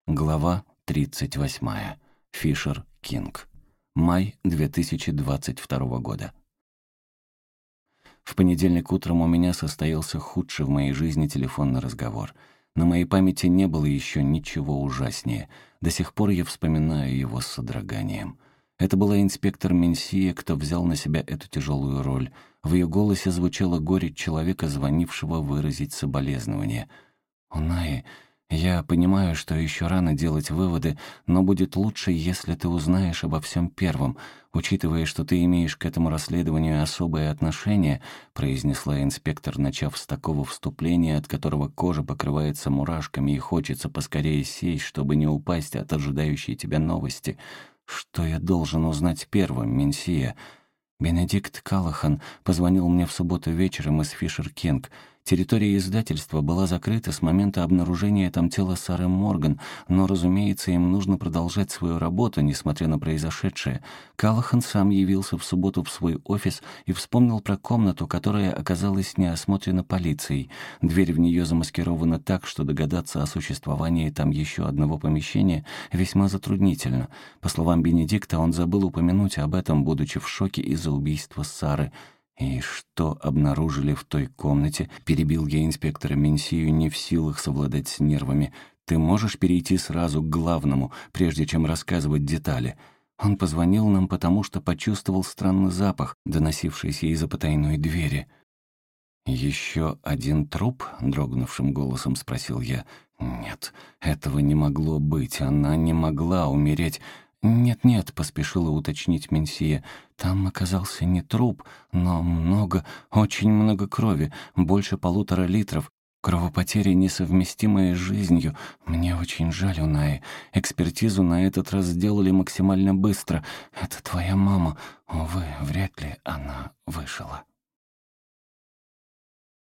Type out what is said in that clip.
Глава 38. Фишер Кинг. Май 2022 года. В понедельник утром у меня состоялся худший в моей жизни телефонный разговор. На моей памяти не было еще ничего ужаснее. До сих пор я вспоминаю его с содроганием. Это была инспектор Менсия, кто взял на себя эту тяжелую роль. В ее голосе звучала горечь человека, звонившего выразить соболезнование. «Унаи, я понимаю, что еще рано делать выводы, но будет лучше, если ты узнаешь обо всем первым. Учитывая, что ты имеешь к этому расследованию особое отношение», произнесла инспектор, начав с такого вступления, от которого кожа покрывается мурашками и хочется поскорее сесть, чтобы не упасть от ожидающей тебя новости. «Что я должен узнать первым, Менсия?» Бенедикт Каллахан позвонил мне в субботу вечером из Фишер Кинг. Территория издательства была закрыта с момента обнаружения там тела Сары Морган, но, разумеется, им нужно продолжать свою работу, несмотря на произошедшее. Каллахан сам явился в субботу в свой офис и вспомнил про комнату, которая оказалась неосмотрена полицией. Дверь в нее замаскирована так, что догадаться о существовании там еще одного помещения весьма затруднительно. По словам Бенедикта, он забыл упомянуть об этом, будучи в шоке из-за убийства Сары. «И что обнаружили в той комнате?» — перебил я инспектора Менсию, не в силах совладать с нервами. «Ты можешь перейти сразу к главному, прежде чем рассказывать детали?» Он позвонил нам, потому что почувствовал странный запах, доносившийся из-за потайной двери. «Еще один труп?» — дрогнувшим голосом спросил я. «Нет, этого не могло быть, она не могла умереть». «Нет-нет», — поспешила уточнить Менсия, — «там оказался не труп, но много, очень много крови, больше 1,5 литров. Кровопотери, несовместимые с жизнью. Мне очень жаль, Унаи. Экспертизу на этот раз сделали максимально быстро. Это твоя мама. Увы, вряд ли она выжила».